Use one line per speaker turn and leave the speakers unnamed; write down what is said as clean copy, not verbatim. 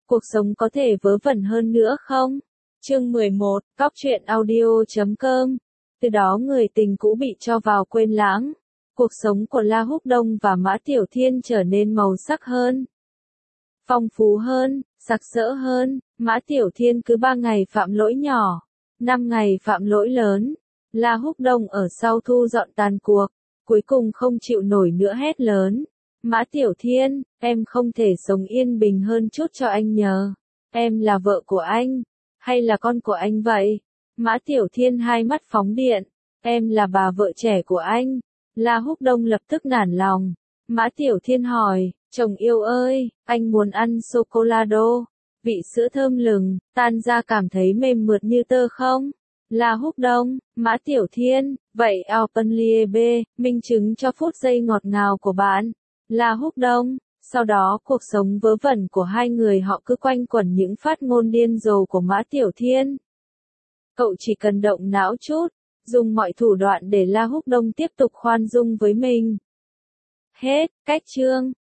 Cuộc sống có thể vớ vẩn hơn nữa không? Chương 11, Góc truyện audio.com. Từ đó người tình cũ bị cho vào quên lãng. Cuộc sống của La Húc Đông và Mã Tiểu Thiên trở nên màu sắc hơn, phong phú hơn, sặc sỡ hơn. Mã Tiểu Thiên cứ 3 ngày phạm lỗi nhỏ, 5 ngày phạm lỗi lớn. La Húc Đông ở sau thu dọn tàn cuộc, cuối cùng không chịu nổi nữa hét lớn. Mã Tiểu Thiên, em không thể sống yên bình hơn chút cho anh nhờ. Em là vợ của anh, hay là con của anh vậy? Mã Tiểu Thiên hai mắt phóng điện. Em là bà vợ trẻ của anh. La Húc Đông lập tức nản lòng. Mã Tiểu Thiên hỏi, chồng yêu ơi, anh muốn ăn sô-cô-la-đô, vị sữa thơm lừng, tan ra cảm thấy mềm mượt như tơ không? La Húc Đông, Mã Tiểu Thiên, vậy Openliebe, minh chứng cho phút giây ngọt ngào của bạn. La Húc Đông, sau đó cuộc sống vớ vẩn của hai người họ cứ quanh quẩn những phát ngôn điên rồ của Mã Tiểu Thiên. Cậu chỉ cần động não chút, dùng mọi thủ đoạn để La Húc Đông tiếp tục khoan dung với mình. Hết, cách chương.